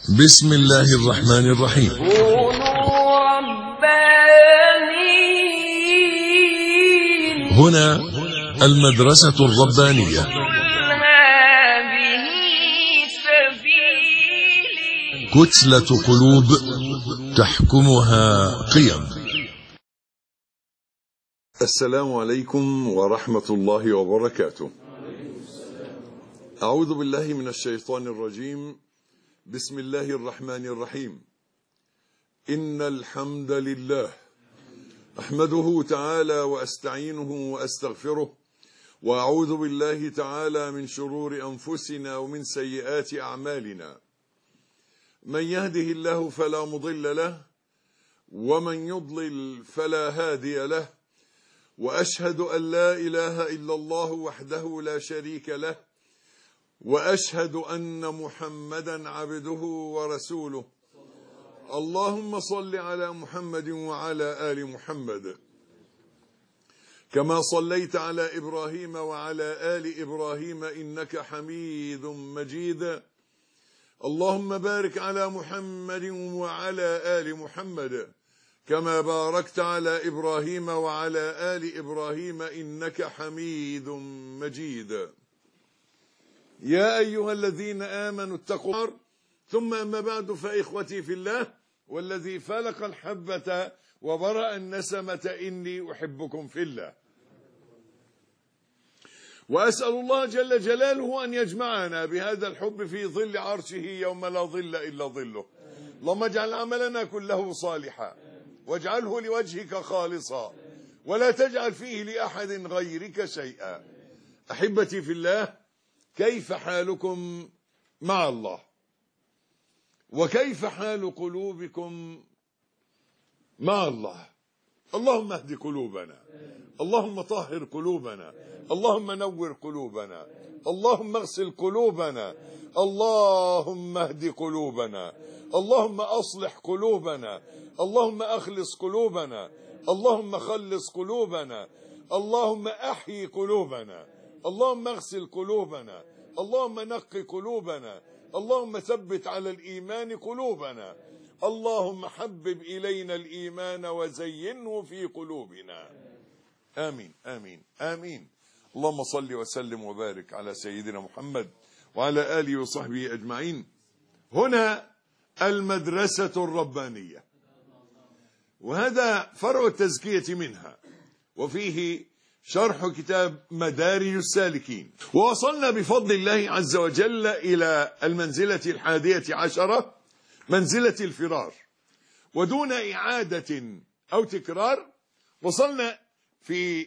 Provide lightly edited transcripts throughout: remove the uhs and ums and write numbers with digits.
بسم الله الرحمن الرحيم. كونوا ربانيين. هنا المدرسة الربانية. هذه سبيلي. كتلة قلوب تحكمها قيم. السلام عليكم ورحمة الله وبركاته. أعوذ بالله من الشيطان الرجيم. بسم الله الرحمن الرحيم. إن الحمد لله أحمده تعالى وأستعينه وأستغفره، وأعوذ بالله تعالى من شرور أنفسنا ومن سيئات أعمالنا. من يهده الله فلا مضل له، ومن يضلل فلا هادي له، وأشهد أن لا إله إلا الله وحده لا شريك له، وأشهد أن محمدا عبده ورسوله. اللهم صل على محمد وعلى آل محمد كما صليت على إبراهيم وعلى آل إبراهيم إنك حميد مجيد. اللهم بارك على محمد وعلى آل محمد كما باركت على إبراهيم وعلى آل إبراهيم إنك حميد مجيد. يا أيها الذين آمنوا اتقوا الله. ثم أما بعد، فإخوتي في الله، والذي فلق الحبة وبرأ النسمة إني أحبكم في الله، وأسأل الله جل جلاله أن يجمعنا بهذا الحب في ظل عرشه يوم لا ظل إلا ظله. اللهم اجعل عملنا كله صالحا، واجعله لوجهك خالصا، ولا تجعل فيه لأحد غيرك شيئا. أحبتي في الله، كيف حالكم مع الله؟ وكيف حال قلوبكم مع الله؟ اللهم اهد قلوبنا، اللهم طهر قلوبنا، اللهم نور قلوبنا، اللهم اغسل قلوبنا، اللهم اهد قلوبنا، اللهم أصلح قلوبنا، اللهم أخلص قلوبنا، اللهم خلص قلوبنا، اللهم أحيي قلوبنا، اللهم اغسل قلوبنا، اللهم نقي قلوبنا، اللهم ثبت على الإيمان قلوبنا، اللهم حبب إلينا الإيمان وزينه في قلوبنا. آمين آمين آمين. اللهم صل وسلم وبارك على سيدنا محمد وعلى آله وصحبه أجمعين. هنا المدرسة الربانية، وهذا فرع التزكية منها، وفيه شرح كتاب مدارج السالكين. ووصلنا بفضل الله عز وجل إلى المنزلة 11، منزلة الفرار. ودون إعادة أو تكرار، وصلنا في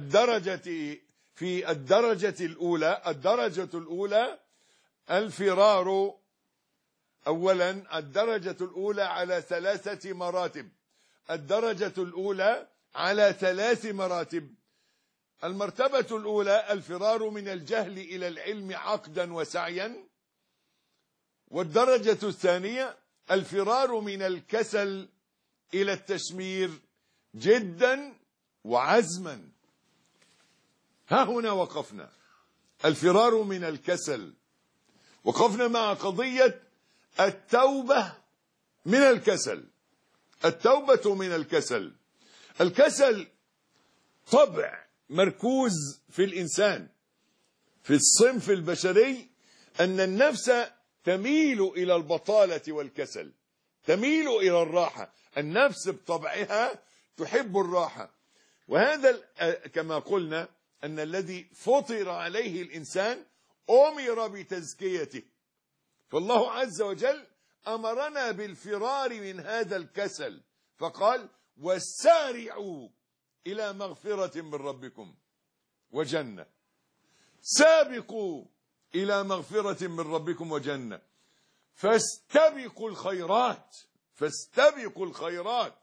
الدرجة الأولى الفرار. أولا، الدرجة الأولى على 3 مراتب. الدرجة الأولى على 3 مراتب. المرتبة الأولى الفرار من الجهل إلى العلم عقدا وسعيا. والدرجة الثانية الفرار من الكسل إلى التشمير جدا وعزما. ها هنا وقفنا، الفرار من الكسل. وقفنا مع قضية التوبة من الكسل. التوبة من الكسل. الكسل طبع مركوز في الإنسان، في الصنف البشري، أن النفس تميل إلى البطالة والكسل، تميل إلى الراحة. النفس بطبعها تحب الراحة. وهذا كما قلنا أن الذي فطر عليه الإنسان أمر بتزكيته. فالله عز وجل أمرنا بالفرار من هذا الكسل، فقال: وسارعوا إلى مغفرة من ربكم وجنة. سابقوا إلى مغفرة من ربكم وجنة. فاستبقوا الخيرات، فاستبقوا الخيرات.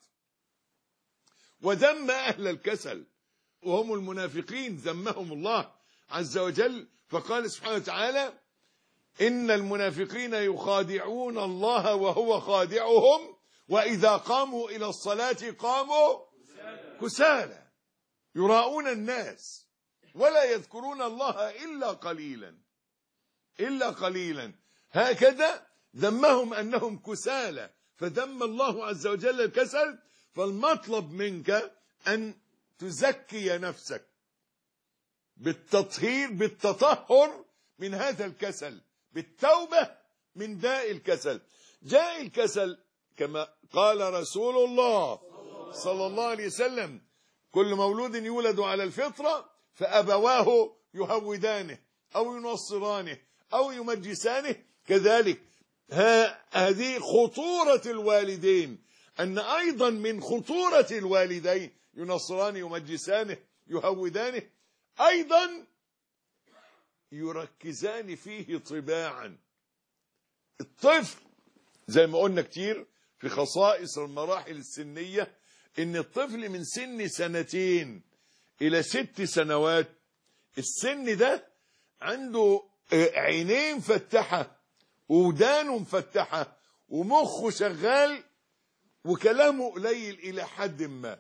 وذم أهل الكسل، وهم المنافقين، ذمهم الله عز وجل، فقال سبحانه وتعالى: إن المنافقين يخادعون الله وهو خادعهم، وإذا قاموا إلى الصلاة قاموا كسالى يراءون الناس ولا يذكرون الله إلا قليلا، إلا قليلا. هكذا ذمهم أنهم كسالى فذم الله عز وجل الكسل. فالمطلب منك أن تزكي نفسك بالتطهر من هذا الكسل، بالتوبة من داء الكسل. جاء الكسل كما قال رسول الله صلى الله عليه وسلم: كل مولود يولد على الفطرة فأبواه يهودانه أو ينصرانه أو يمجسانه. كذلك هذه خطورة الوالدين، أن أيضا من خطورة الوالدين ينصرانه يمجسانه يهودانه، أيضا يركزان فيه طباعا. الطفل زي ما قلنا كتير في خصائص المراحل السنية، إن الطفل من سن 2 إلى 6 سنوات السن ده عنده عينين مفتحة ودانه مفتحة ومخه شغال وكلامه قليل إلى حد ما،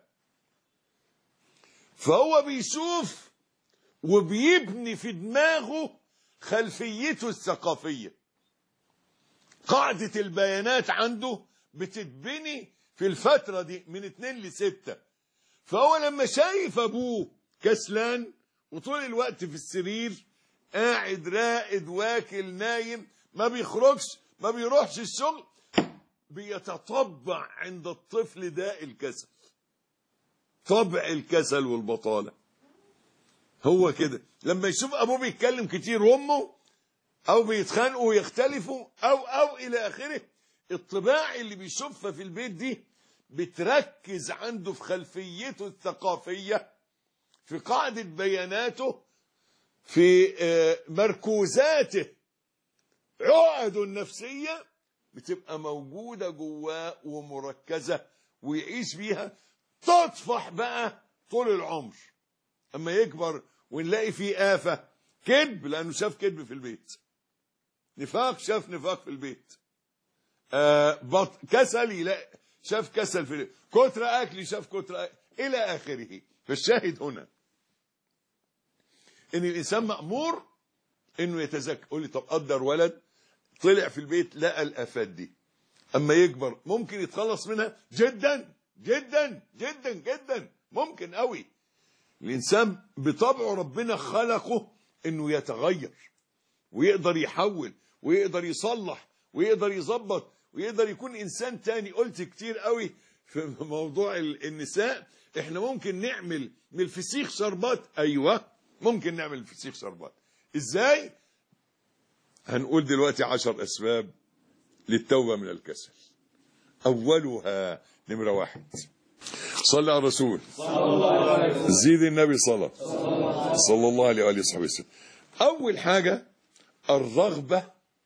فهو بيشوف وبيبني في دماغه خلفيته الثقافية. قاعدة البيانات عنده بتتبني في الفترة دي من 2 ل6. فهو لما شايف أبوه كسلان وطول الوقت في السرير قاعد رائد واكل نايم ما بيخرجش ما بيروحش الشغل، بيتطبع عند الطفل داء الكسل، طبع الكسل والبطالة. هو كده لما يشوف أبوه بيتكلم كتير وأمه أو بيتخانقوا ويختلفوا أو إلى آخره، الطباع اللي بيشوفها في البيت دي بتركز عنده في خلفيته الثقافية، في قاعدة بياناته، في مركوزاته، عقده النفسية بتبقى موجودة جواه ومركزة ويعيش بيها، تطفح بقى طول العمر. أما يكبر ونلاقي فيه آفة كذب لأنه شاف كذب في البيت، نفاق شاف نفاق في البيت، كسل يلاقي شاف كسل في البيت، كتر أكل شاف كتر أكل إلى آخره. فالشاهد هنا إن الإنسان مأمور إنه يتزكى. قول لي طب قدر ولد طلع في البيت لقى الآفات دي، أما يكبر ممكن يتخلص منها جدا جدا جدا جدا، ممكن قوي. الإنسان بطبعه ربنا خلقه إنه يتغير ويقدر يحول ويقدر يصلح ويقدر يظبط ويقدر يكون إنسان تاني. قلت كتير قوي في موضوع النساء، إحنا ممكن نعمل من الفسيخ شربات. أيوة ممكن نعمل الفسيخ شربات. إزاي؟ هنقول دلوقتي 10 أسباب للتوبة من الكسل. أولها نمرة 1 صلى على الرسول، زيد النبي صلى الله عليه وآله وصحبه وسلم. أول حاجة الرغبة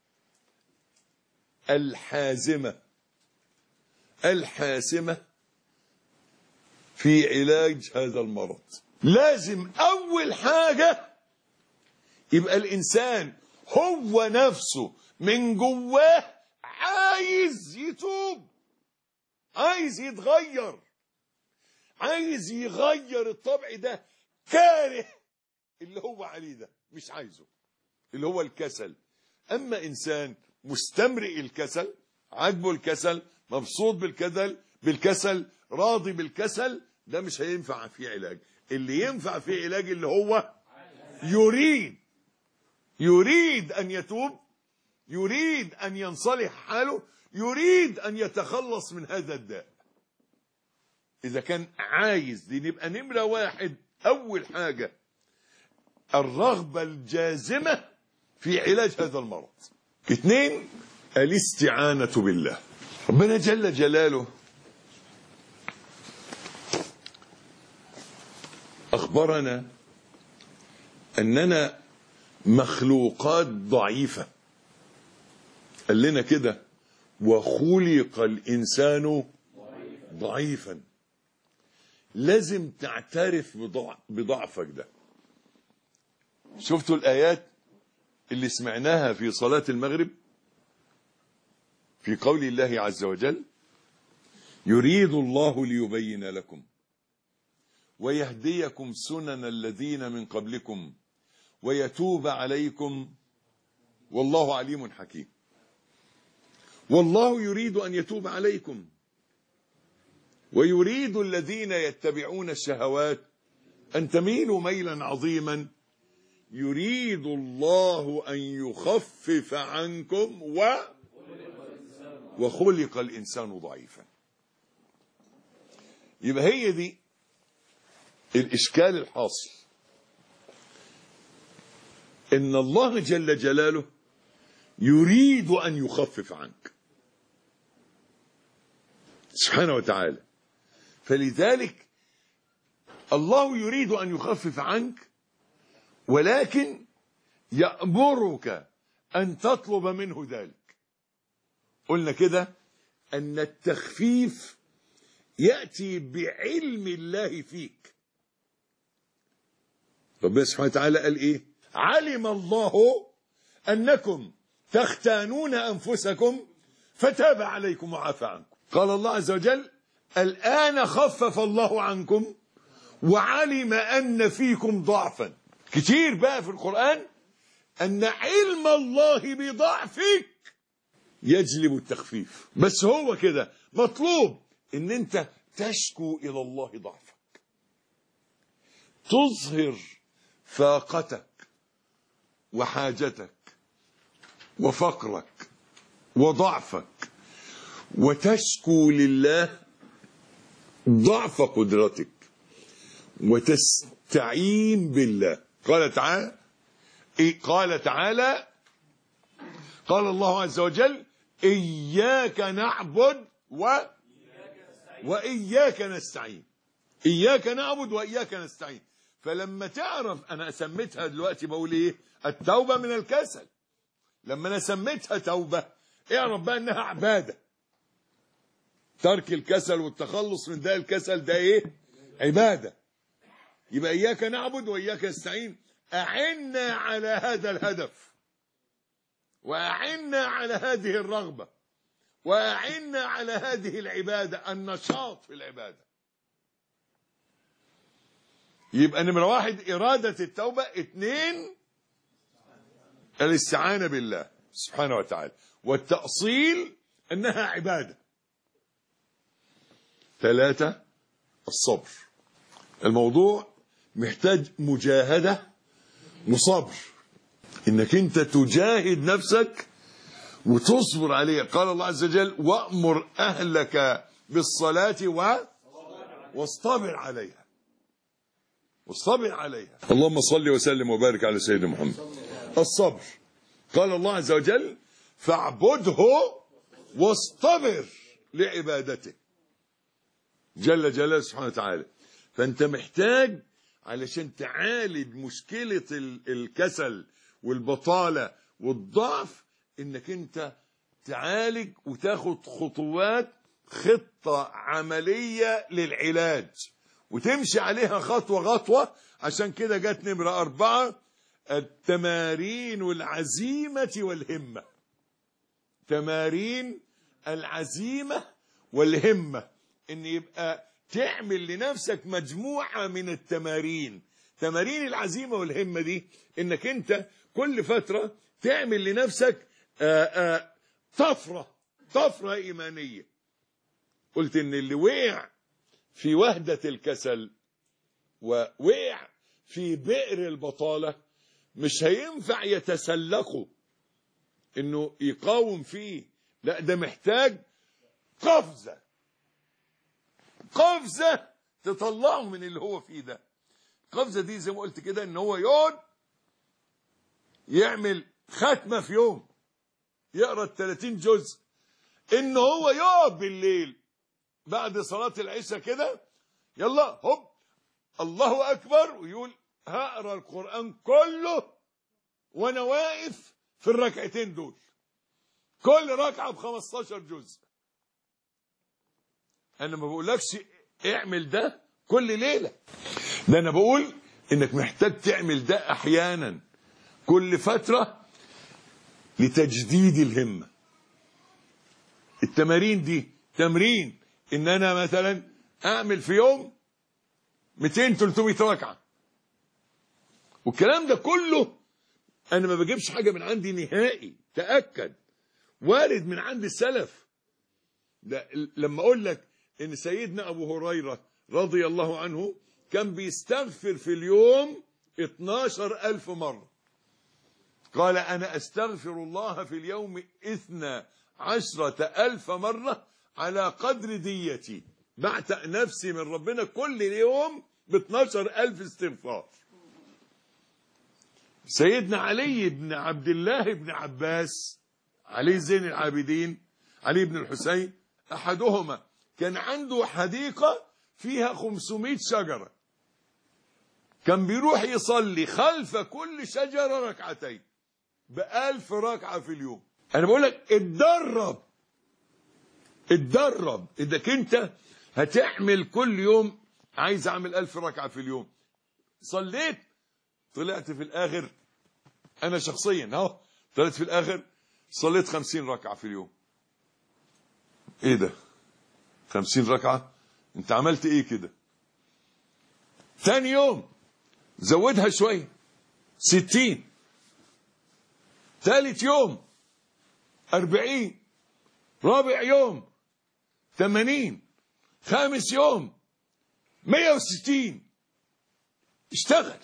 الحاسمة في علاج هذا المرض. لازم أول حاجة يبقى الإنسان هو نفسه من جواه عايز يتوب، عايز يتغير، عايز يغير الطبع ده، كاره اللي هو عليه ده، مش عايزه اللي هو الكسل. أما إنسان مستمرئ الكسل، عاجبه الكسل، مبسوط بالكسل، راضي بالكسل، ده مش هينفع فيه علاج. اللي ينفع فيه علاج اللي هو يريد أن يتوب، يريد أن ينصلح حاله، يريد أن يتخلص من هذا الداء. إذا كان عايز دي نبقى نمرة 1 أول حاجة الرغبة الجازمة في علاج هذا المرض. 2 الاستعانة بالله. ربنا جل جلاله أخبرنا أننا مخلوقات ضعيفة. قال لنا كده وخلق الإنسان ضعيفا. لازم تعترف بضعفك ده. شفتوا الآيات اللي سمعناها في صلاة المغرب في قول الله عز وجل يريد الله ليبين لكم ويهديكم سنن الذين من قبلكم ويتوب عليكم والله عليم حكيم. والله يريد أن يتوب عليكم ويريد الذين يتبعون الشهوات أن تميلوا ميلا عظيما يريد الله أن يخفف عنكم وخلق الإنسان ضعيفا. يبقى هي دي الإشكال الحاصل، إن الله جل جلاله يريد أن يخفف عنك سبحانه وتعالى. فلذلك الله يريد أن يخفف عنك، ولكن يأمرك أن تطلب منه ذلك. قلنا كده أن التخفيف يأتي بعلم الله فيك. ربنا سبحانه وتعالى قال إيه؟ علم الله أنكم تختانون أنفسكم فتاب عليكم وعفى عنكم. قال الله عز وجل الآن خفف الله عنكم وعلم أن فيكم ضعفا. كتير بقى في القرآن أن علم الله بضعفك يجلب التخفيف. بس هو كده مطلوب ان انت تشكو الى الله ضعفك، تظهر فاقتك وحاجتك وفقرك وضعفك، وتشكو لله ضعف قدرتك وتستعين بالله. قال تعالى قال الله عز وجل إياك نعبد وإياك نستعين. إياك نعبد وإياك نستعين. فلما تعرف، أنا سميتها دلوقتي بقول إيه؟ التوبة من الكسل. لما أنا سميتها توبة اعرف بقى إنها عبادة. ترك الكسل والتخلص من ده الكسل ده إيه؟ عبادة. يبقى إياك نعبد وإياك نستعين، أعنا على هذا الهدف، وأعنا على هذه الرغبة، وأعنا على هذه العبادة، النشاط في العبادة. يبقى نمرة 1 إرادة التوبة، 2 الاستعانة بالله سبحانه وتعالى، والتأصيل أنها عبادة. 3 الصبر. الموضوع محتاج مجاهدة وصبر، انك انت تجاهد نفسك وتصبر عليها. قال الله عز وجل وأمر أهلك بالصلاة واصطبر عليها. واصطبر عليها. اللهم صل وسلم وبارك على سيدنا محمد. الصبر قال الله عز وجل فاعبده واصطبر لعبادته جل جلاله سبحانه وتعالى. فأنت محتاج علشان تعالج مشكلة الكسل والبطالة والضعف، انك انت تعالج وتاخد خطوات، خطة عملية للعلاج، وتمشي عليها خطوة خطوة. عشان كده جت نمرة 4 التمارين والعزيمة والهمة. تمارين العزيمة والهمة، ان يبقى تعمل لنفسك مجموعة من التمارين. تمارين العزيمة والهمة دي انك انت كل فترة تعمل لنفسك طفرة إيمانية. قلت ان اللي وقع في وهدة الكسل ووقع في بئر البطالة مش هينفع يتسلقه انه يقاوم فيه، لا ده محتاج قفزة تطلعه من اللي هو فيه ده. القفزة دي زي ما قلت كده ان هو يقعد يعمل ختمة في يوم، يقرأ 30 جزء، ان هو يقعد بالليل بعد صلاة العشاء كده يلا هوب الله أكبر، ويقول هقرأ القرآن كله وانا واقف في الركعتين دول، كل ركعة ب15 جزء. انا ما بقولكش اعمل ده كل ليلة، ده انا بقول انك محتاج تعمل ده احيانا كل فترة لتجديد الهمة. التمارين دي تمرين ان انا مثلا اعمل في يوم 200-300 ركعة، والكلام ده كله انا ما بجيبش حاجة من عندي نهائي، تأكد. وارد من عند السلف. لما اقول لك ان سيدنا ابو هريرة رضي الله عنه كان بيستغفر في اليوم 12,000 مرة. قال انا استغفر الله في اليوم 12,000 مرة على قدر ديتي، بعتق نفسي من ربنا كل يوم ب12,000 استغفار. سيدنا علي بن عبد الله بن عباس، علي زين العابدين، علي بن الحسين أحدهما، كان عنده حديقة فيها 500 شجرة، كان بيروح يصلي خلف كل شجرة ركعتين ب1000 ركعة في اليوم. أنا بقول لك اتدرب إذا انت هتعمل كل يوم، عايز أعمل 1000 ركعة في اليوم، صليت طلعت في الآخر، أنا شخصيا طلعت في الآخر صليت 50 ركعة في اليوم. إيه ده 50 ركعة؟ أنت عملت إيه كده؟ ثاني يوم زودها شوية 60، ثالث يوم 40، رابع يوم 80، خامس يوم 160. اشتغل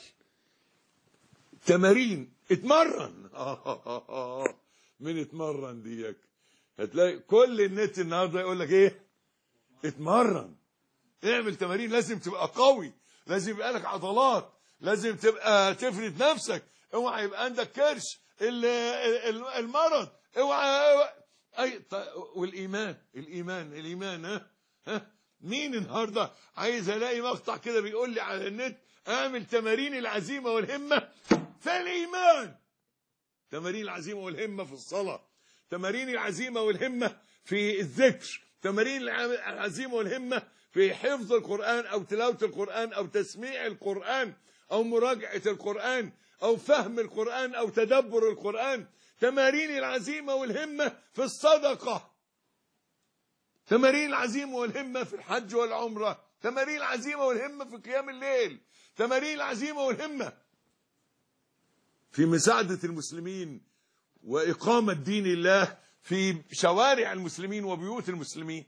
تمارين، اتمرن. من اتمرن ديك هتلاقي كل النت النهارده يقول لك ايه؟ اتمرن، اعمل تمارين، لازم تبقى قوي، لازم يبقى لك عضلات، لازم تبقى تفرد نفسك، اوعى يبقى عندك كرش، المرض، اوعى. والايمان ها مين النهارده عايز الاقي مقطع كده بيقول لي على النت اعمل تمارين العزيمه والهمه في الايمان، تمارين العزيمه والهمه في الصلاه، تمارين العزيمه والهمه في الذكر، تمارين العزيمه والهمه في حفظ القران او تلاوه القران او تسميع القران او مراجعه القران او فهم القران او تدبر القران، تمارين العزيمه والهمه في الصدقه، تمارين العزيمه والهمه في الحج والعمره، تمارين العزيمه والهمه في قيام الليل، تمارين العزيمه والهمه في مساعده المسلمين واقامه دين الله في شوارع المسلمين وبيوت المسلمين.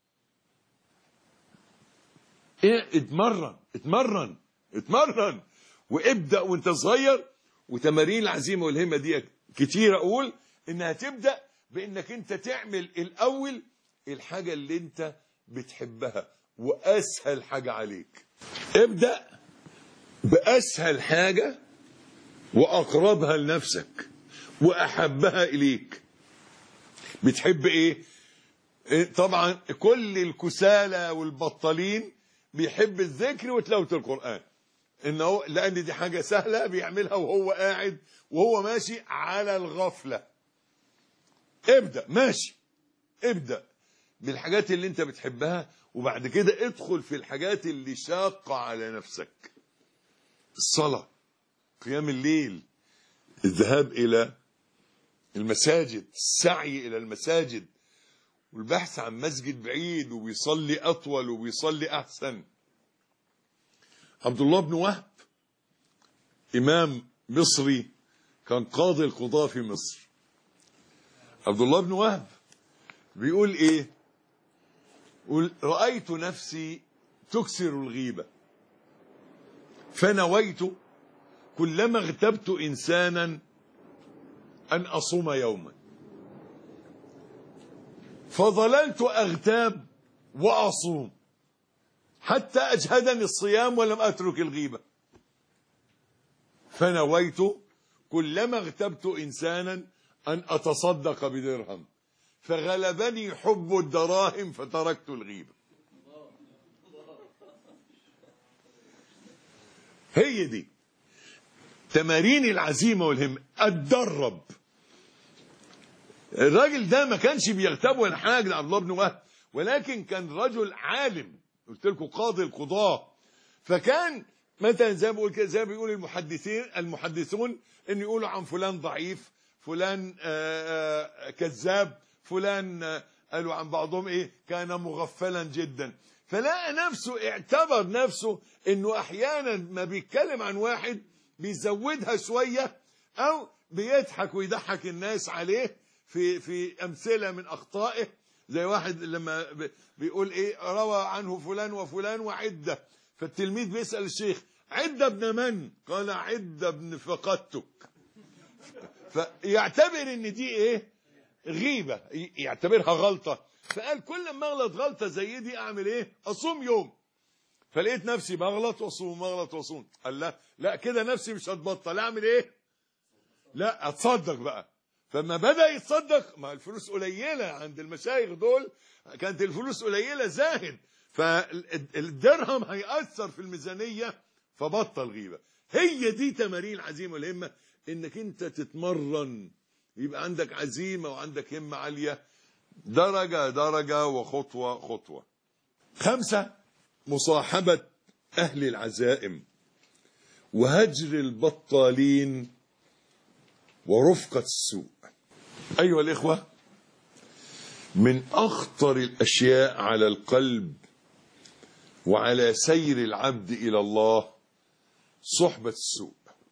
اتمرن وابدا وانت صغير. وتمارين العزيمه والهمه دي كتير اقول انها تبدا بانك انت تعمل الاول الحاجه اللي انت بتحبها واسهل حاجه عليك. ابدا باسهل حاجه واقربها لنفسك واحبها اليك. بتحب ايه؟ طبعا كل الكسالى والبطالين بيحب الذكر وتلاوه القران، انه لان دي حاجه سهله بيعملها وهو قاعد وهو ماشي على الغفله. ابدا بالحاجات اللي انت بتحبها، وبعد كده ادخل في الحاجات اللي شاقه على نفسك: الصلاه، قيام الليل، الذهاب الى المساجد، السعي الى المساجد، والبحث عن مسجد بعيد وبيصلي اطول وبيصلي احسن. عبد الله بن وهب امام مصري كان قاضي القضاة في مصر. عبد الله بن وهب بيقول ايه؟ يقول: رأيت نفسي تكسر الغيبة فنويت كلما اغتبت انسانا ان اصوم يوما، فظللت اغتاب واصوم حتى اجهدني الصيام ولم اترك الغيبة، فنويت كلما اغتبت انسانا ان اتصدق بدرهم فغلبني حب الدراهم فتركت الغيبة. هي دي تمارين العزيمة والهمة. اتدرب. الراجل ده ما كانش بيغتاب ولا حاجة، عبد الله بن وهب، ولكن كان رجل عالم، قلت لكم قاضي القضاة. فكان مثلا زي ما بقول كده، زي ما بيقول المحدثون ان يقولوا عن فلان ضعيف، فلان كذاب، فلان قالوا عن بعضهم ايه كان مغفلا جدا. فلقى نفسه اعتبر نفسه انه احيانا ما بيتكلم عن واحد بيزودها شويه او بيضحك ويضحك الناس عليه، في أمثلة من أخطائه، زي واحد لما بيقول إيه روى عنه فلان وفلان وعدة، فالتلميذ بيسأل الشيخ عدة ابن من؟ قال عدة ابن فقدتك. فيعتبر ان دي ايه؟ غيبة، يعتبرها غلطة. فقال كل ما اغلط غلطة زي دي اعمل ايه؟ اصوم يوم. فلقيت نفسي بغلط واصوم بغلط واصوم. قال لا كده نفسي مش هتبطل، اعمل ايه؟ لا اتصدق بقى. فما بدأ يتصدق، ما الفلوس قليلة عند المشايخ دول، كانت الفلوس قليلة زاهد، فالدرهم هيأثر في الميزانية، فبطل غيبة. هي دي تمارين العزيمة والهمة، انك انت تتمرن، يبقى عندك عزيمة وعندك همة عالية، درجة درجة وخطوة خطوة. 5، مصاحبة أهل العزائم وهجر البطالين ورفقة السوء. أيها الإخوة، من أخطر الأشياء على القلب وعلى سير العبد إلى الله صحبة السوء،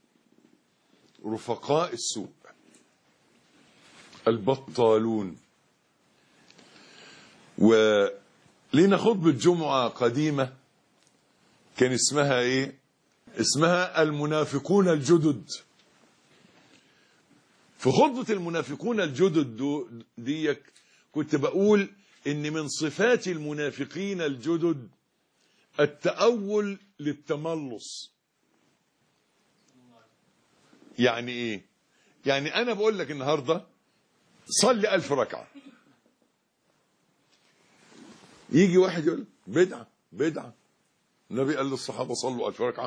رفقاء السوء، البطالون. ولينا خطبة جمعة قديمة كان اسمها ايه؟ اسمها المنافقون الجدد. في خطبة المنافقون الجدد ديك كنت بقول ان من صفات المنافقين الجدد التأول للتملص. يعني ايه؟ يعني انا بقول لك النهاردة صلي 1000 ركعة، يجي واحد يقول بدعة بدعة، النبي قال للصحابة صلوا 1000 ركعة،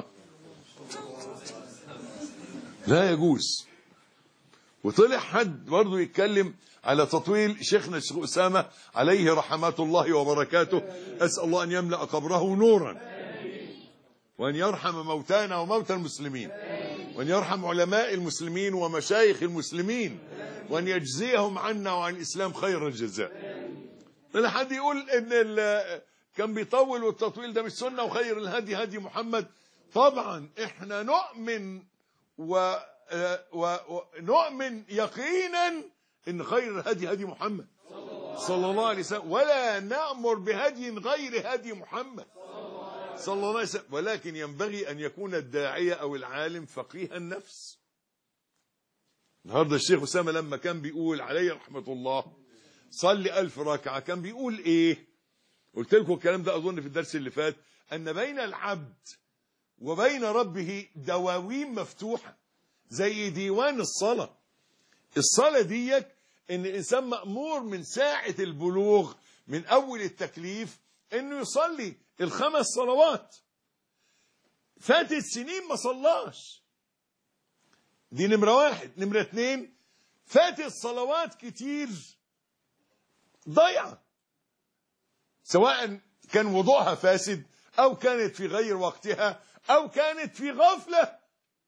لا يجوز. وطلع حد برضه يتكلم على تطويل شيخنا الشيخ أسامة عليه رحمات الله وبركاته، أسأل الله أن يملأ قبره نورا وأن يرحم موتانا وموتى المسلمين وأن يرحم علماء المسلمين ومشايخ المسلمين وأن يجزيهم عنا وعن الإسلام خير الجزاء. طلع حد يقول إن كان بيطول والتطويل ده مش سنة وخير الهدي هدي محمد. طبعا احنا نؤمن ونؤمن يقينا ان خير الهدي هدي محمد صلى الله عليه وسلم، ولا نأمر بهدي غير هدي محمد صلى الله عليه وسلم، ولكن ينبغي ان يكون الداعية او العالم فقيه النفس. النهارده الشيخ أسامة لما كان بيقول عليه رحمة الله صلي 1000 ركعة كان بيقول ايه؟ قلت لكم الكلام ده اظن في الدرس اللي فات، ان بين العبد وبين ربه دواوين مفتوحة زي ديوان الصلاة. الصلاة ديك ان الانسان مأمور من ساعة البلوغ من اول التكليف انه يصلي ال5 صلوات. فاتت سنين ما صلاش، دي نمرة 1. نمرة 2، فاتت صلوات كتير ضيعة، سواء كان وضوءها فاسد او كانت في غير وقتها او كانت في غفلة،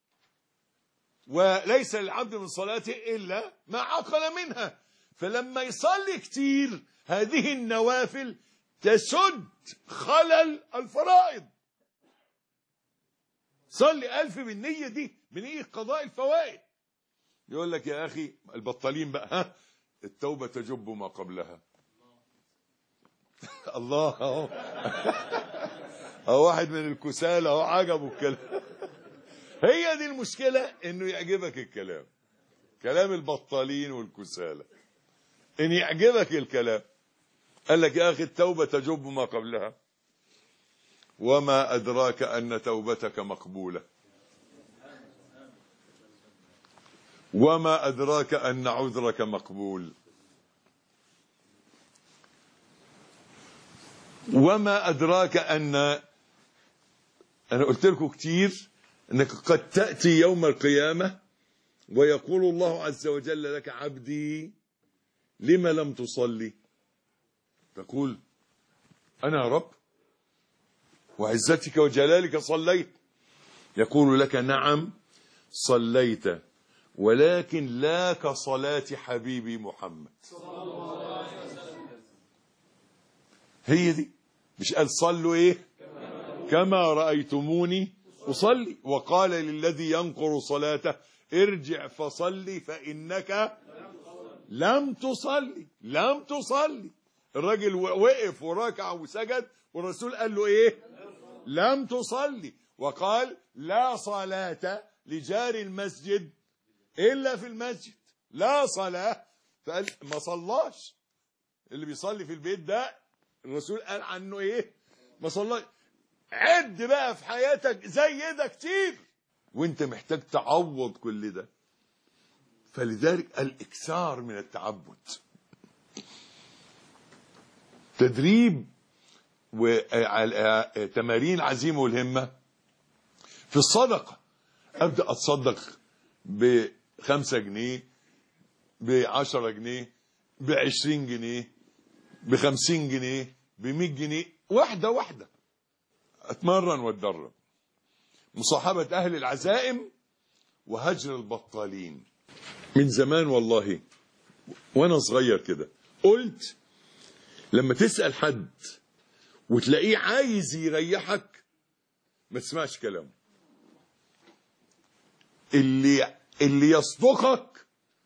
وليس للعبد من صلاته الا ما عقل منها. فلما يصلي كتير هذه النوافل تسد خلل الفرائض. صلي 1000 بالنية دي، بنية قضاء الفوائد. يقول لك يا اخي البطالين بقى، التوبة تجب ما قبلها. الله اهو واحد من الكسالى اهو عجبه الكلام. هي دي المشكلة، انه يعجبك الكلام، كلام البطالين والكسالى، ان يعجبك الكلام. قال لك يا اخي التوبة تجب ما قبلها، وما ادراك ان توبتك مقبولة، وما ادراك ان عذرك مقبول، وما ادراك ان انا قلت لكم كتير انك قد تأتي يوم القيامة ويقول الله عز وجل لك عبدي لما لم تصلي؟ تقول انا يا رب وعزتك وجلالك صليت. يقول لك نعم صليت، ولكن لا كصلاة حبيبي محمد. هي دي، مش قال صلوا ايه؟ كما رأيتموني أصلي. وقال للذي ينقر صلاته ارجع فصلي فإنك لم تصلي لم تصلي. الراجل وقف وركع وسجد، والرسول قال له ايه؟ لم تصلي. وقال لا صلاة لجار المسجد إلا في المسجد، لا صلاة. فقال ما صلاش. اللي بيصلي في البيت ده الرسول قال عنه ايه؟ ما صلاش. عد بقى في حياتك زي ده كتير، وانت محتاج تعوض كل ده. فلذلك الاكثار من التعبد، تدريب وتمارين العزيمة والهمة. في الصدقة ابدأ اتصدق ب5 جنيه، ب10 جنيه، ب20 جنيه، ب50 جنيه، ب100 جنيه، واحدة واحدة اتمرن واتدرب. مصاحبة اهل العزائم وهجر البطالين. من زمان والله وانا صغير كده قلت لما تسأل حد وتلاقيه عايز يريحك ما تسمعش كلامه. اللي يصدقك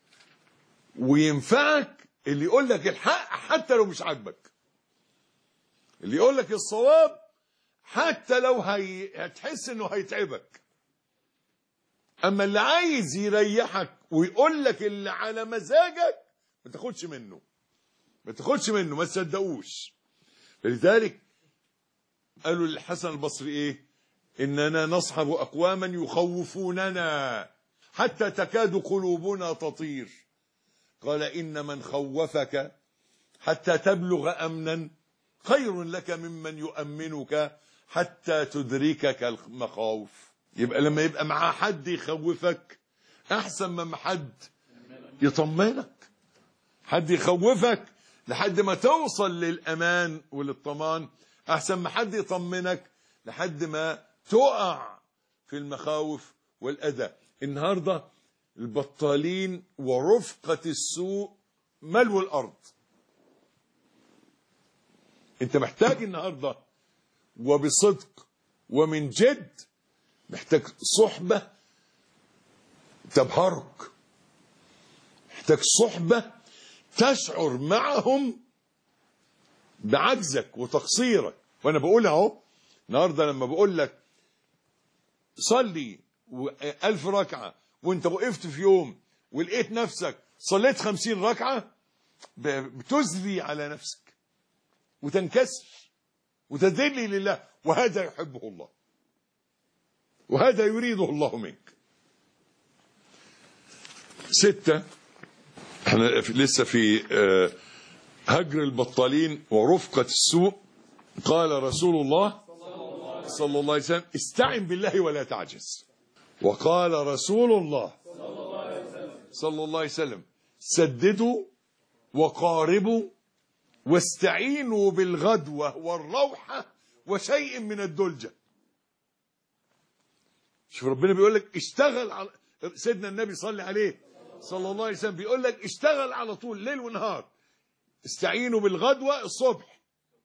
وينفعك اللي يقول لك الحق حتى لو مش عاجبك، اللي يقول لك الصواب حتى لو هتحس انه هيتعبك. اما اللي عايز يريحك ويقول لك اللي على مزاجك ما تاخدش منه، ما تاخدش منه، ما تصدقوش. لذلك قالوا للحسن البصري ايه؟ اننا نصحب اقواما يخوفوننا حتى تكاد قلوبنا تطير. قال ان من خوفك حتى تبلغ امنا خير لك ممن يؤمنك حتى تدركك المخاوف. يبقى لما يبقى معاه حد يخوفك احسن من حد يطمنك. حد يخوفك لحد ما توصل للامان وللطمان احسن من حد يطمنك لحد ما تقع في المخاوف والاذى. النهارده البطالين ورفقة السوء ملوا الارض. انت محتاج النهارده وبصدق ومن جد، محتاج صحبة تبهرك، محتاج صحبة تشعر معهم بعجزك وتقصيرك. وانا بقول اهو النهارده لما بقول لك صلي 1000 ركعة وانت وقفت في يوم ولقيت نفسك صليت 50 ركعة بتزري على نفسك وتنكسر وتذلي لله، وهذا يحبه الله وهذا يريده الله منك. 6 احنا لسه في هجر البطالين ورفقة السوء. قال رسول الله صلى الله عليه وسلم استعن بالله ولا تعجز. وقال رسول الله صلى الله عليه وسلم سددوا وقاربوا واستعينوا بالغدوة والروحة وشيء من الدلجة. شوف ربنا بيقول لك اشتغل على سيدنا النبي صلى عليه صلى الله عليه وسلم بيقول لك اشتغل على طول ليل ونهار. استعينوا بالغدوة الصبح،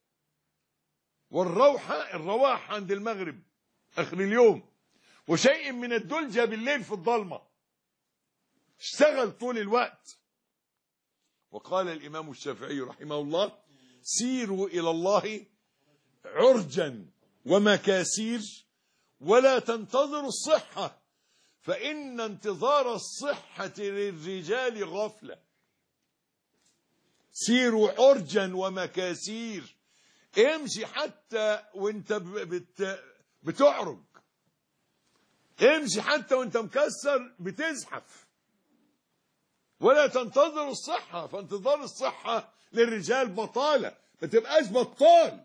والروحة الرواح عند المغرب آخر اليوم، وشيء من الدلجة بالليل في الظلمة. اشتغل طول الوقت. وقال الإمام الشافعي رحمه الله سيروا إلى الله عرجا ومكاسير ولا تنتظروا الصحة فإن انتظار الصحة للرجال غفلة. سيروا عرجا ومكاسير، امشي حتى وانت بتعرج، امشي حتى وانت مكسر بتزحف. ولا تنتظروا الصحة فانتظار الصحة للرجال بطالة، ما تبقاش بطال.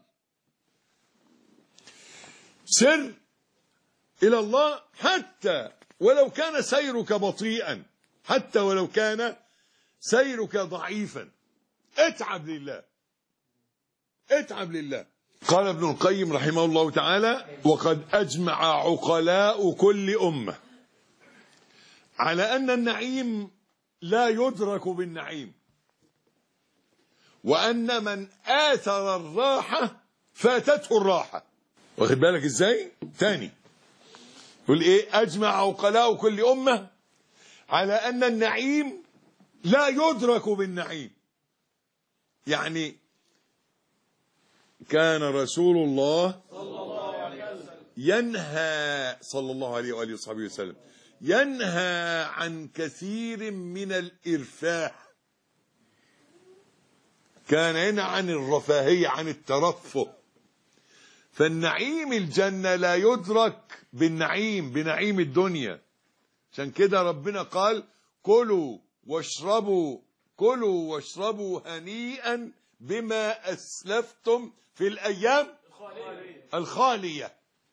سر إلى الله حتى ولو كان سيرك بطيئا، حتى ولو كان سيرك ضعيفا، اتعب لله، اتعب لله. قال ابن القيم رحمه الله تعالى وقد أجمع عقلاء كل أمة على أن النعيم لا يدرك بالنعيم، وأن من آثر الراحة فاتته الراحة. واخد بالك ازاي؟ تاني يقول ايه؟ أجمع عقلاء كل أمة على أن النعيم لا يدرك بالنعيم. يعني كان رسول الله ينهى صلى الله عليه وآله وصحبه وسلم ينهى عن كثير من الإرفاه. كان ينهى عن الرفاهية، عن الترفه. فالنعيم الجنة لا يدرك بالنعيم، بنعيم الدنيا. عشان كده ربنا قال كلوا واشربوا هنيئا بما أسلفتم في الأيام الخالية.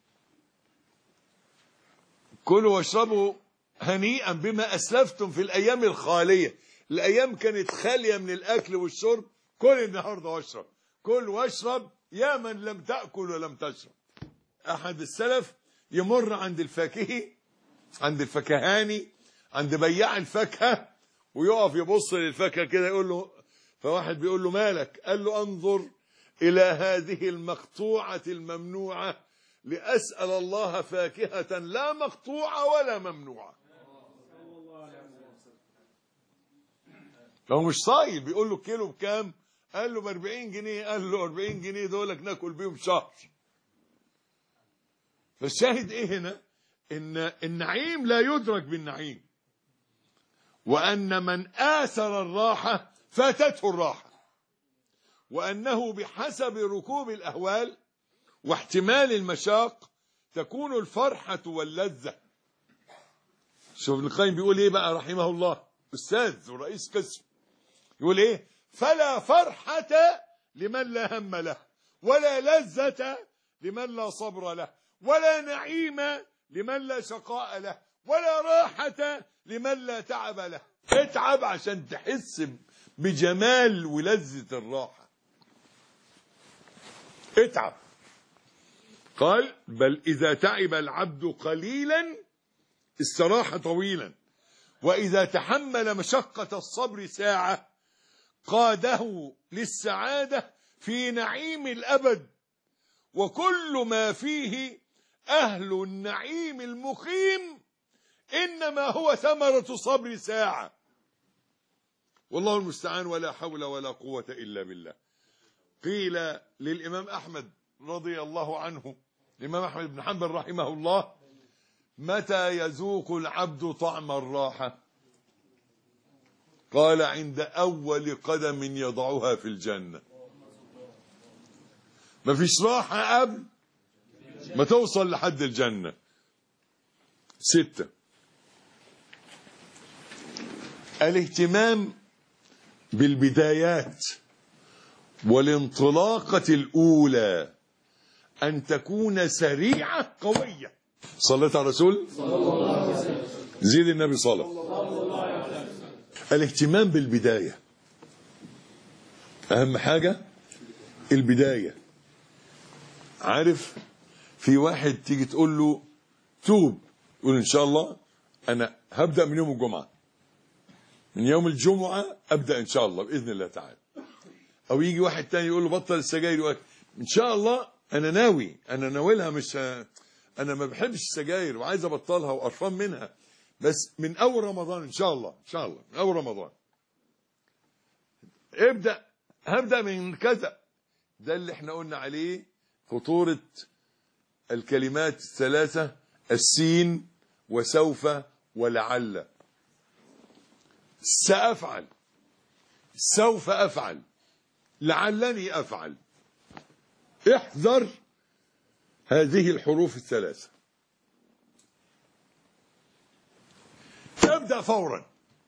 كلوا واشربوا هنيئا بما أسلفتم في الأيام الخالية. الأيام كانت خالية من الأكل والشرب. كل النهاردة واشرب، كل واشرب يا من لم تأكل ولم تشرب. أحد السلف يمر عند الفاكهي، عند الفكهاني، عند بياع الفاكهة، ويقف يبص للفاكهة كده يقول له، فواحد بيقول له مالك؟ قال له انظر إلى هذه المقطوعة الممنوعة لأسأل الله فاكهة لا مقطوعة ولا ممنوعة. لو مش صايب بيقول له كيلو بكام؟ قال له ب40 جنيه. قال له 40 جنيه دولك ناكل بيهم شهر. فالشاهد ايه هنا؟ ان النعيم لا يدرك بالنعيم، وان من آثر الراحة فاتته الراحة، وانه بحسب ركوب الاهوال واحتمال المشاق تكون الفرحة واللذة. شوف ابن القيم بيقول ايه بقى رحمه الله، استاذ ورئيس قسم، يقول ايه؟ فلا فرحة لمن لا هم له، ولا لذة لمن لا صبر له، ولا نعيم لمن لا شقاء له، ولا راحة لمن لا تعب له. اتعب عشان تحس بجمال ولذة الراحة. اتعب. قال بل إذا تعب العبد قليلا استراح طويلا، وإذا تحمل مشقة الصبر ساعة قاده للسعادة في نعيم الأبد. وكل ما فيه أهل النعيم المقيم إنما هو ثمرة صبر ساعة. والله المستعان، ولا حول ولا قوة إلا بالله. قيل للإمام أحمد رضي الله عنه، الإمام أحمد بن حنبل رحمه الله، متى يذوق العبد طعم الراحة؟ قال عند أول قدم يضعها في الجنة. ما فيش راحة قبل ما توصل لحد الجنة. 6، الاهتمام بالبدايات والانطلاقة الأولى، أن تكون سريعة قوية. صليت على الرسول زيد النبي صلى. الاهتمام بالبداية أهم حاجة، البداية. عارف في واحد تيجي تقول له توب، يقول إن شاء الله أنا هبدأ من يوم الجمعة، من يوم الجمعة أبدأ إن شاء الله بإذن الله تعالى. أو يجي واحد تاني يقول له بطل السجاير، يقول إن شاء الله أنا ناوي، أنا ناويلها، مش أنا ما بحبش السجاير وعايز أبطلها وقرفان منها، بس من أول رمضان إن شاء الله، إن شاء الله من أول رمضان هبدأ من كذا. ده اللي احنا قلنا عليه خطورة الكلمات الثلاثة، السين وسوف ولعل. سأفعل، سوف أفعل، لعلني أفعل. احذر هذه الحروف الثلاثة. تبدأ فورا.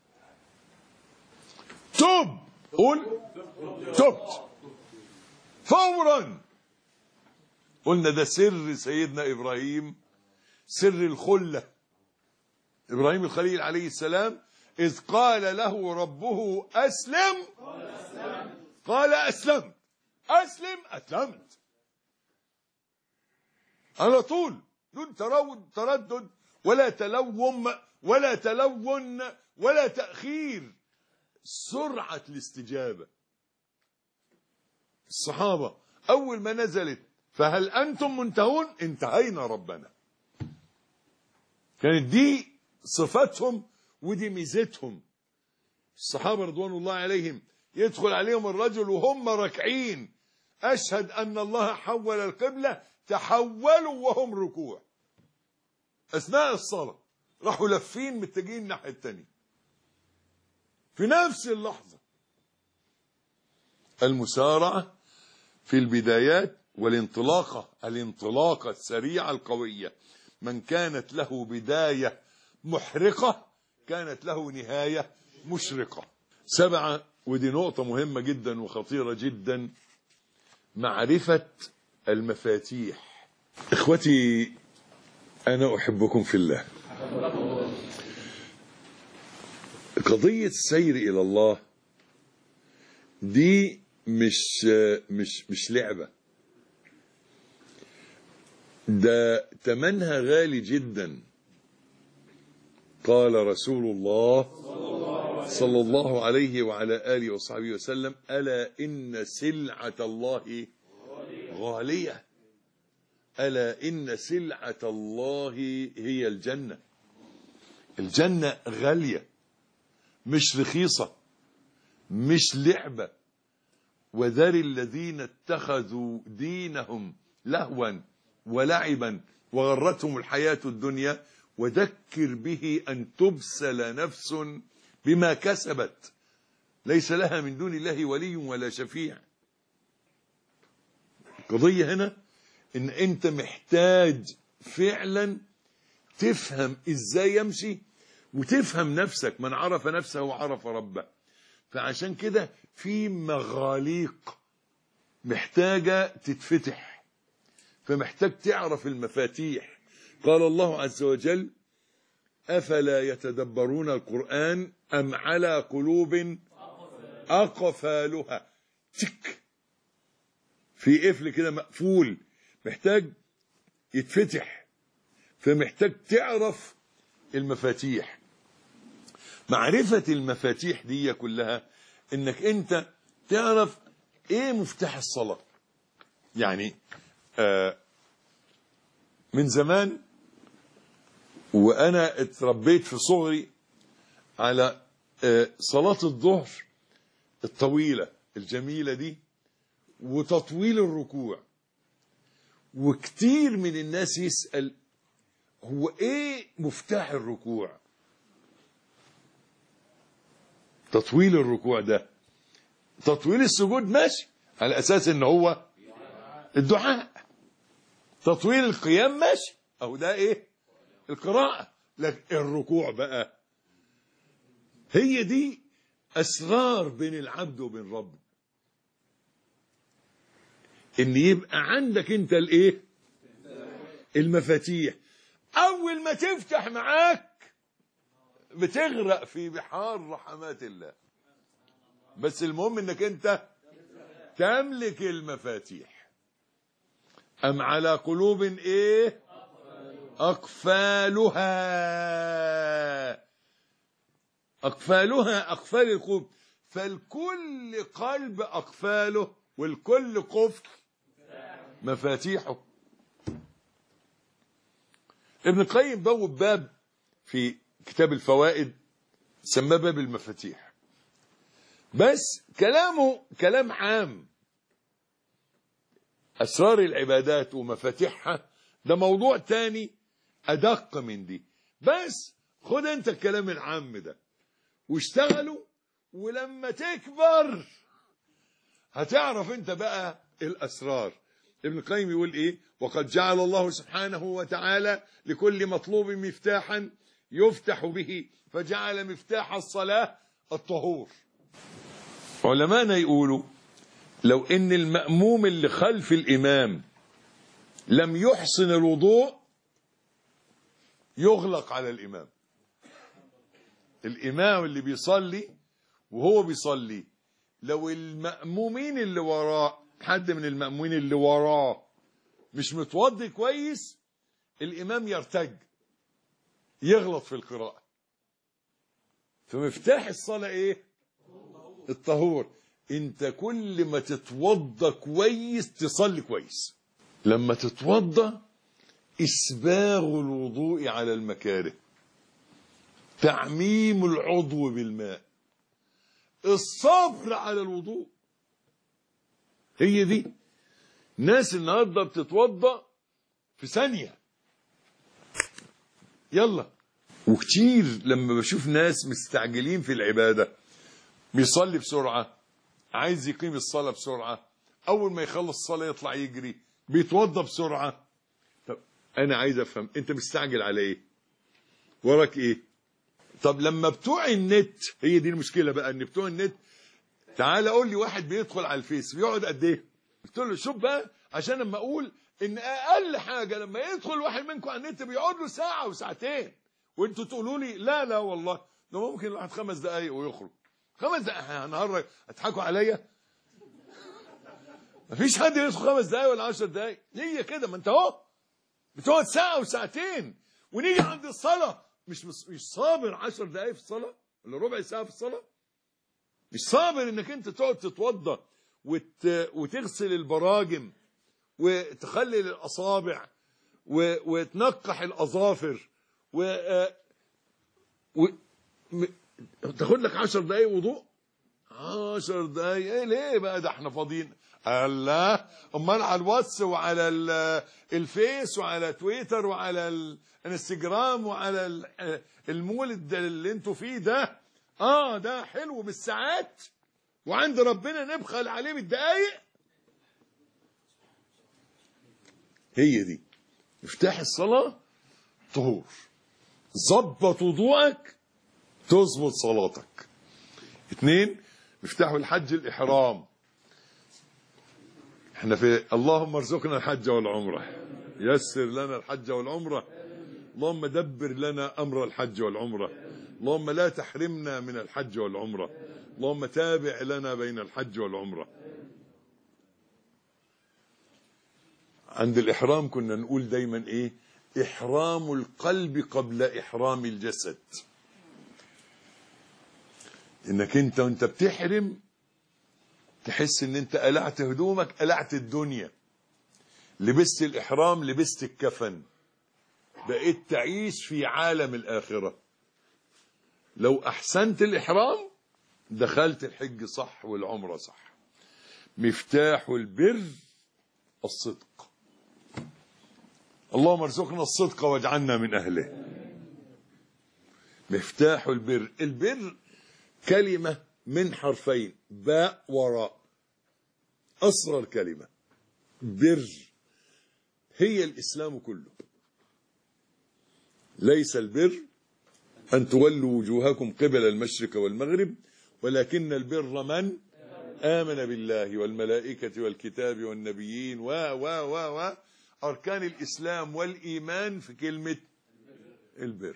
تب، قول تبت فورا. قلنا ده سر سيدنا إبراهيم، سر الخلة. إبراهيم الخليل عليه السلام إذ قال له ربه أسلم قال أسلمت. أسلم أسلمت على طول، دون تردد ولا تلوم ولا تلون ولا تأخير. سرعة الاستجابة. الصحابة أول ما نزلت فهل أنتم منتهون؟ انتهينا ربنا. كانت دي صفاتهم ودي ميزتهم. الصحابة رضوان الله عليهم يدخل عليهم الرجل وهم راكعين، أشهد أن الله حول القبلة، تحولوا وهم ركوع أثناء الصلاة، راحوا لفين متجهين الناحية التانية في نفس اللحظة. المسارعة في البدايات الانطلاقة السريعة القوية. من كانت له بداية محرقة كانت له نهاية مشرقة. 7، ودي نقطة مهمة جدا وخطيرة جدا، معرفة المفاتيح. إخوتي أنا أحبكم في الله. قضية السير إلى الله دي مش لعبة، ده تمنها غالي جدا. قال رسول الله صلى الله عليه وعلى آله وصحبه وسلم: ألا إن سلعة الله غالية، ألا إن سلعة الله هي الجنة. الجنة غالية مش رخيصة، مش لعبة. وذر الذين اتخذوا دينهم لهوا ولعبا وغرتهم الحياة الدنيا وذكر به أن تبسل نفس بما كسبت ليس لها من دون الله ولي ولا شفيع. القضية هنا إن أنت محتاج فعلا تفهم إزاي يمشي وتفهم نفسك. من عرف نفسه وعرف ربه. فعشان كده في مغاليق محتاجة تتفتح، فمحتاج تعرف المفاتيح. قال الله عز وجل: أفلا يتدبرون القرآن أم على قلوب أقفالها. تك في قفل كده مقفول محتاج يتفتح، فمحتاج تعرف المفاتيح. معرفة المفاتيح دي كلها انك انت تعرف ايه مفتاح الصلاة. يعني من زمان وانا اتربيت في صغري على صلاة الظهر الطويلة الجميلة دي وتطويل الركوع. وكتير من الناس يسأل هو ايه مفتاح الركوع؟ تطويل الركوع ده، تطويل السجود ماشي على اساس ان هو الدعاء، تطويل القيام ماشي او ده ايه القراءة، لكن الركوع بقى هي دي اسرار بين العبد وبين ربه. ان يبقى عندك انت الايه المفاتيح. اول ما تفتح معاك بتغرق في بحار رحمات الله، بس المهم انك انت تملك المفاتيح. ام على قلوب ايه اقفالها، اقفال القلوب. فالكل قلب اقفاله والكل قفل مفاتيحه. ابن القيم بوب باب في كتاب الفوائد سماه باب المفاتيح، بس كلامه كلام عام. أسرار العبادات ومفاتيحها ده موضوع تاني أدق من دي، بس خد انت الكلام العام ده واشتغلوا، ولما تكبر هتعرف انت بقى الأسرار. ابن القيم يقول ايه: وقد جعل الله سبحانه وتعالى لكل مطلوب مفتاحا يفتح به، فجعل مفتاح الصلاة الطهور. علماءنا يقولوا لو ان المأموم اللي خلف الإمام لم يحسن الوضوء يغلق على الإمام. الإمام اللي بيصلي وهو بيصلي لو المأمومين اللي وراه، حد من المأمومين اللي وراه مش متوضي كويس، الإمام يرتج يغلط في القراءة. فمفتاح الصلاة ايه الطهور. انت كل ما تتوضى كويس تصلي كويس. لما تتوضى اسباغ الوضوء على المكاره، تعميم العضو بالماء، الصبر على الوضوء. هي دي ناس النهارده بتتوضا في ثانيه، يلا. وكتير لما بشوف ناس مستعجلين في العباده، بيصلي بسرعه، عايز يقيم الصلاه بسرعه، اول ما يخلص الصلاه يطلع يجري، بيتوضا بسرعه. طب انا عايز افهم، انت مستعجل على ايه؟ وراك ايه؟ طب لما بتوع النت، هي دي المشكله بقى، ان بتوع النت، تعال قول لي واحد بيدخل على الفيس بيقعد قد ايه؟ قلت له شوف بقى، عشان لما اقول ان اقل حاجه لما يدخل واحد منكم على النت بيقعد له ساعه وساعتين، وانتوا تقولوا لي لا لا والله ده ممكن الواحد 5 دقائق ويخرج. 5 دقائق هنهرج؟ هتضحكوا عليا؟ مفيش حد يدخل 5 دقائق ولا 10 دقائق، هي كده. ما انت اهو بتقعد ساعه وساعتين، ونيجي عند الصلاه مش صابر 10 دقائق في الصلاه ولا ربع ساعه في الصلاه، مش صابر انك انت تقعد تتوضا وتغسل البراجم وتخلل الاصابع وتنقح الاظافر تاخد لك 10 دقايق وضوء. 10 دقايق ايه ليه بقى؟ ده احنا فاضيين. الله، امال على الواتس وعلى الفيس وعلى تويتر وعلى الانستجرام وعلى المولد اللي انتوا فيه ده، ده حلو بالساعات، وعند ربنا نبخل عليه بالدقايق. هي دي مفتاح الصلاة، طهور. ظبط وضوءك تظبط صلاتك. 2، مفتاح الحج الإحرام. احنا في اللهم ارزقنا الحج والعمرة، يسر لنا الحج والعمرة، اللهم دبر لنا أمر الحج والعمرة، اللهم لا تحرمنا من الحج والعمرة، اللهم تابع لنا بين الحج والعمرة. عند الإحرام كنا نقول دايما ايه؟ إحرام القلب قبل إحرام الجسد. انك انت وانت بتحرم تحس ان انت قلعت هدومك، قلعت الدنيا، لبست الإحرام، لبست الكفن، بقيت تعيش في عالم الآخرة. لو أحسنت الإحرام دخلت الحج صح والعمرة صح. مفتاح البر الصدق. اللهم ارزقنا الصدق واجعلنا من أهله. مفتاح البر. البر كلمة من حرفين، باء وراء، أصغر كلمة. بر هي الإسلام كله. ليس البر أن تولوا وجوهكم قبل المشرق والمغرب، ولكن البر من آمن بالله والملائكة والكتاب والنبيين و أركان الإسلام والإيمان في كلمة البر.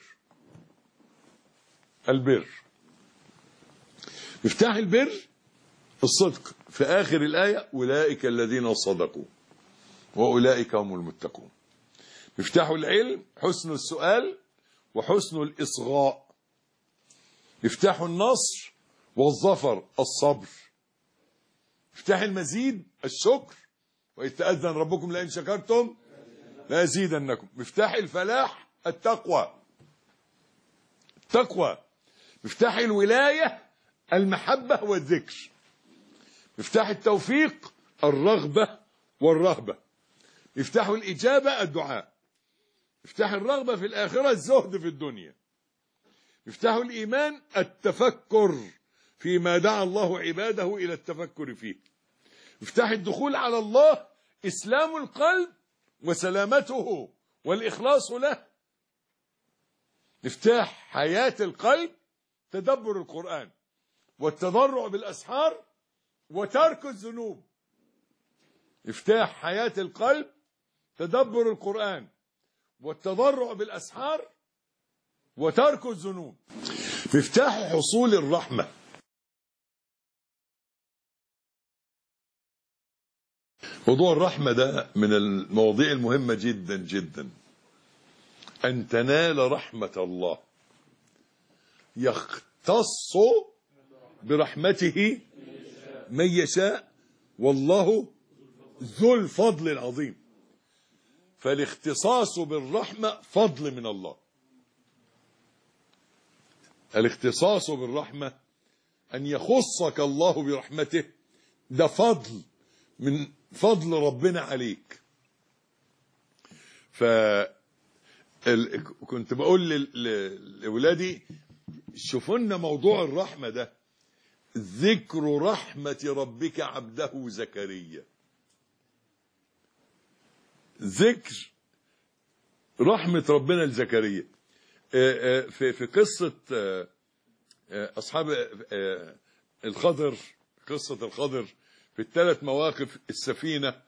البر. مفتاح البر الصدق. في آخر الآية أولئك الذين صدقوا وأولئك هم المتقون. مفتاح العلم حسن السؤال وحسن الإصغاء. مفتاح النصر والظفر الصبر. مفتاح المزيد الشكر، وإذ تأذن ربكم لئن شكرتم لأزيدنكم. مفتاح الفلاح التقوى. التقوى. مفتاح الولاية المحبة والذكر. مفتاح التوفيق الرغبة والرهبة. مفتاح الإجابة الدعاء. مفتاح الرغبة في الآخرة الزهد في الدنيا. مفتاح الإيمان التفكر فيما دعا الله عباده إلى التفكر فيه. مفتاح الدخول على الله إسلام القلب وسلامته والإخلاص له. مفتاح حياة القلب تدبر القرآن والتضرع بالأسحار وترك الذنوب. مفتاح حياة القلب تدبر القرآن والتضرع بالأسحار وترك الذنوب. مفتاح حصول الرحمة. موضوع الرحمة ده من المواضيع المهمة جدا جدا. أن تنال رحمة الله، يختص برحمته من يشاء والله ذو الفضل العظيم. فالاختصاص بالرحمة فضل من الله. الاختصاص بالرحمة أن يخصك الله برحمته ده فضل من فضل ربنا عليك. كنت بقول لأولادي شوفوا لنا موضوع الرحمة ده، ذكر رحمة ربك عبده زكريا. ذكر رحمة ربنا لزكريا في قصة أصحاب الخضر، قصة الخضر في الثلاث مواقف، السفينة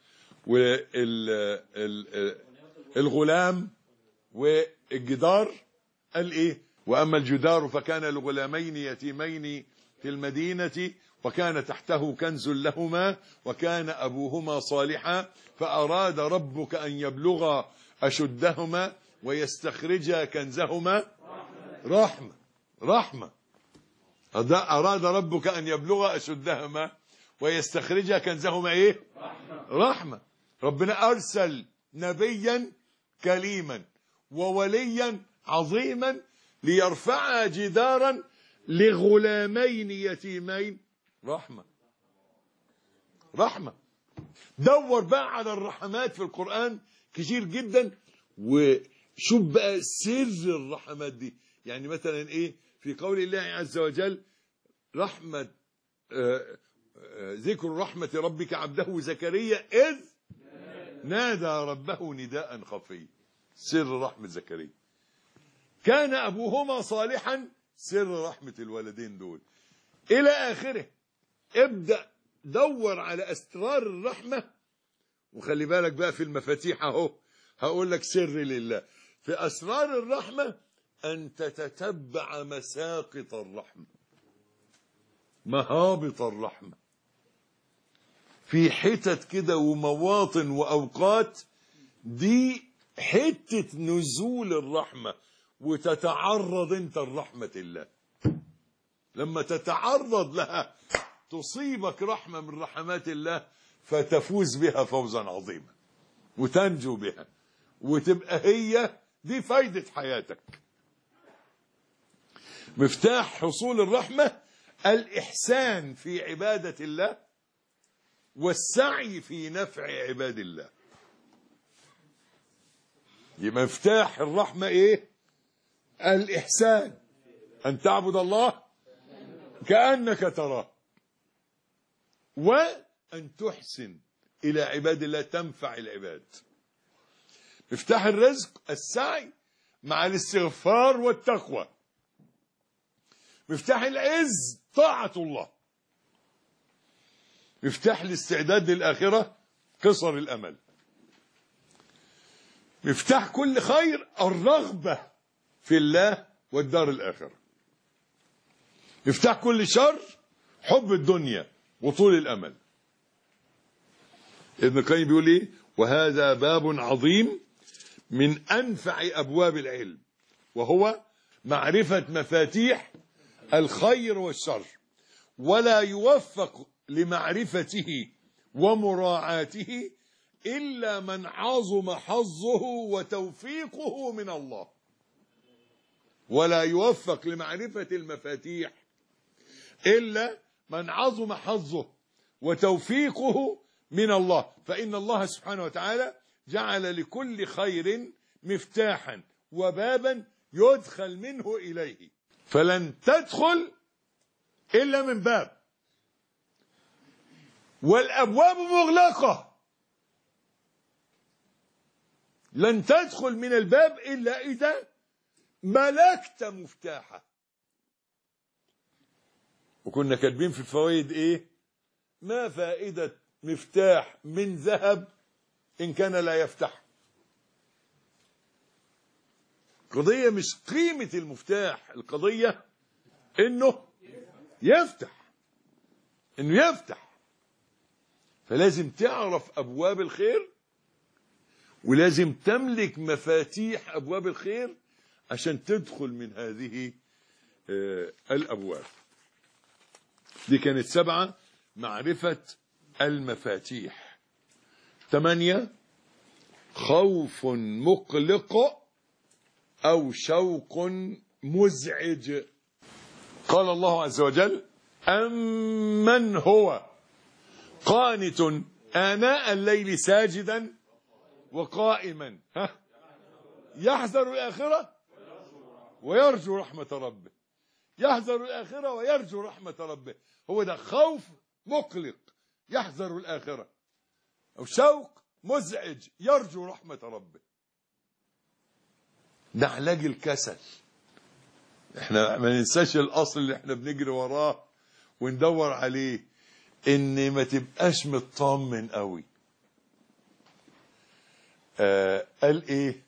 والغلام والجدار. قال إيه؟ وأما الجدار فكان لغلامين يتيمين في المدينة وكان تحته كنز لهما وكان أبوهما صالحا فأراد ربك أن يبلغا أشدهما ويستخرجا كنزهما رحمة. أراد ربك أن يبلغا أشدهما ويستخرجا كنزهما إيه؟ رحمة. ربنا أرسل نبيا كليما ووليا عظيما ليرفع جدارا لغلامين يتيمين. رحمة. دور بقى على الرحمات في القرآن كتير جدا، وشوف بقى سر الرحمات دي. يعني مثلا ايه في قول الله عز وجل رحمة ذكر رحمة ربك عبده زكريا إذ نادى ربه نداء خفيا. سر رحمة زكريا. كان أبوهما صالحا، سر رحمة الولدين دول إلى آخره. ابدأ دور على أسرار الرحمة، وخلي بالك بقى في المفاتيح اهو هقول لك سر لله في أسرار الرحمة، أن تتتبع مساقط الرحمة، مهابط الرحمة، في حتت كده ومواطن وأوقات دي حتة نزول الرحمة، وتتعرض انت لرحمة الله. لما تتعرض لها تصيبك رحمة من رحمات الله، فتفوز بها فوزا عظيما وتنجو بها، وتبقى هي دي فايدة حياتك. مفتاح حصول الرحمة الإحسان في عبادة الله والسعي في نفع عباد الله. يبقى مفتاح الرحمة ايه؟ الإحسان، أن تعبد الله كأنك تراه، وأن تحسن إلى عباد الله تنفع العباد. مفتاح الرزق السعي مع الاستغفار والتقوى. مفتاح العز طاعة الله. مفتاح الاستعداد للآخرة قصر الأمل. مفتاح كل خير الرغبة في الله والدار الآخرة. مفتاح كل شر حب الدنيا وطول الأمل. ابن القيم بيقول ايه؟ وهذا باب عظيم من أنفع أبواب العلم، وهو معرفة مفاتيح الخير والشر، ولا يوفق لمعرفته ومراعاته إلا من عظم حظه وتوفيقه من الله. ولا يوفق لمعرفة المفاتيح إلا من عظم حظه وتوفيقه من الله، فإن الله سبحانه وتعالى جعل لكل خير مفتاحا وبابا يدخل منه إليه، فلن تدخل إلا من باب، والأبواب مغلقة. لن تدخل من الباب إلا إذا ملكت مفتاحه. وكنا كاتبين في الفوائد إيه؟ ما فائدة مفتاح من ذهب إن كان لا يفتح. قضية مش قيمة المفتاح، القضية إنه يفتح، إنه يفتح. فلازم تعرف أبواب الخير، ولازم تملك مفاتيح أبواب الخير عشان تدخل من هذه الأبواب. دي كانت 7 معرفة المفاتيح. 8 خوف مقلق أو شوق مزعج. قال الله عز وجل أمن هو قانت آناء الليل ساجدا وقائما يحذر الآخرة ويرجو رحمة ربه. يحذر الآخرة ويرجو رحمة ربه. هو ده خوف مقلق يحذر الآخرة، أو شوق مزعج يرجو رحمة ربه. ده علاج الكسل. احنا ما ننساش الأصل اللي احنا بنجري وراه وندور عليه، ان ما تبقاش مطمن قوي. قال ايه؟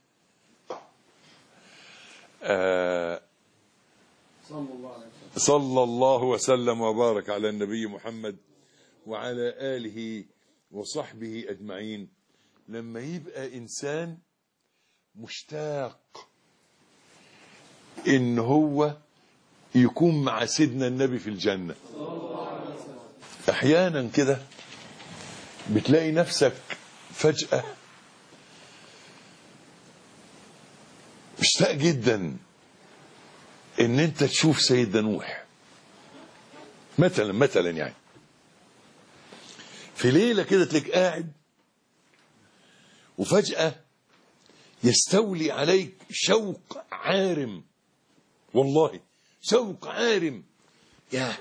صلى الله وسلم وبارك على النبي محمد وعلى آله وصحبه أجمعين. لما يبقى إنسان مشتاق إن هو يكون مع سيدنا النبي في الجنة، أحيانا كده بتلاقي نفسك فجأة مشتاق جدا ان انت تشوف سيدنا نوح مثلا يعني في ليلة كده تلاقيك قاعد وفجأة يستولي عليك شوق عارم، والله شوق عارم. يا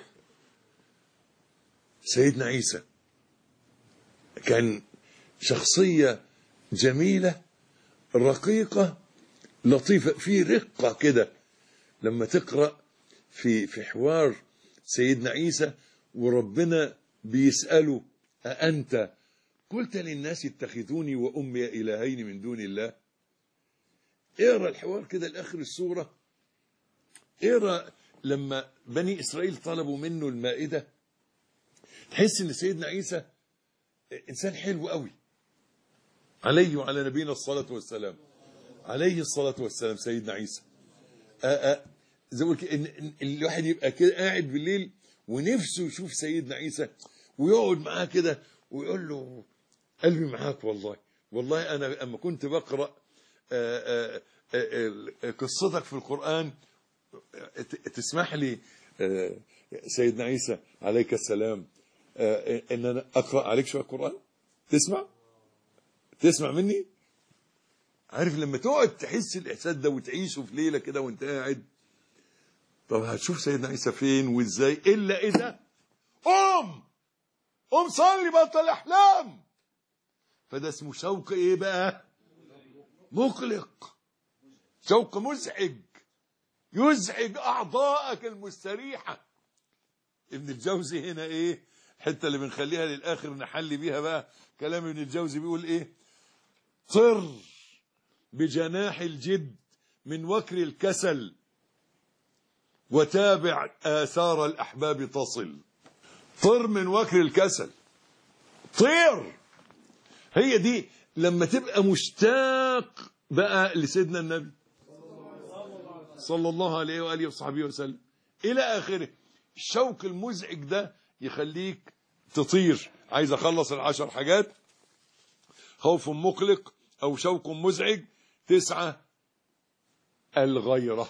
سيدنا عيسى كان شخصية جميلة رقيقة لطيفة، في رقة كده. لما تقرأ في حوار سيدنا عيسى وربنا بيسأله أأنت قلت للناس اتخذوني وأمي إلهين من دون الله. اقرأ الحوار كده لآخر السورة. اقرأ لما بني إسرائيل طلبوا منه المائدة، تحس ان سيدنا عيسى انسان حلو قوي، عليه وعلى نبينا الصلاة والسلام، عليه الصلاة والسلام. سيدنا عيسى زي ما ان الواحد يبقى كده قاعد بالليل ونفسه يشوف سيدنا عيسى ويقعد معاه كده ويقول له قلبي معاك والله انا اما كنت بقرأ قصتك في القرآن تسمح لي سيدنا عيسى عليك السلام ان انا اقرأ عليك شوية قرآن؟ تسمع مني؟ عارف لما تقعد تحس الاحساس ده وتعيشه في ليلة كده وانت قاعد، طب هتشوف سيدنا عيسى فين وازاي الا اذا قوم صلي بطل احلام. فده اسمه شوق ايه بقى؟ مقلق، شوق مزعج يزعج اعضائك المستريحة. ابن الجوزي هنا ايه الحته اللي بنخليها للاخر نحلي بيها بقى كلام ابن الجوزي، بيقول ايه؟ طر بجناح الجد من وكر الكسل وتابع آثار الأحباب تصل. طر من وكر الكسل، طير. هي دي لما تبقى مشتاق بقى لسيدنا النبي صلى الله عليه وآله وصحبه وسلم إلى آخره. الشوق المزعج ده يخليك تطير. عايز أخلص 10 حاجات: خوف مقلق أو شوق مزعج. 9 الغيرة.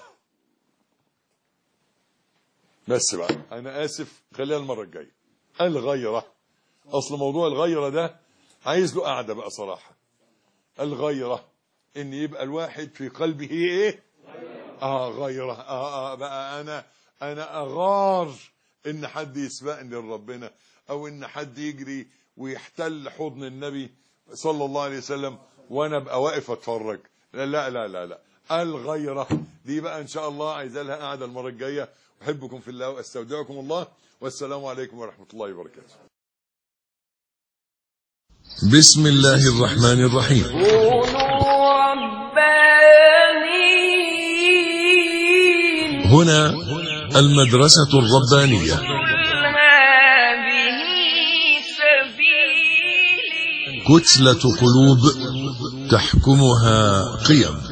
بس بقى أنا آسف، خليها المرة الجاية. الغيرة، أصل موضوع الغيرة ده عايز له قعدة بقى صراحة. الغيرة إن يبقى الواحد في قلبه إيه؟ غيرة. بقى أنا أغار إن حد يسبقني لربنا، أو إن حد يجري ويحتل حضن النبي صلى الله عليه وسلم وأنا أبقى واقف أتفرج. لا لا لا لا لا. الغيرة دي بقى إن شاء الله عايز لها قعدة المرة الجاية. أحبكم في الله وأستودعكم الله، والسلام عليكم ورحمة الله وبركاته. بسم الله الرحمن الرحيم. كونوا ربانيين. هنا المدرسة الربانية. هذه سبيلي. كتلة قلوب تحكمها قيم.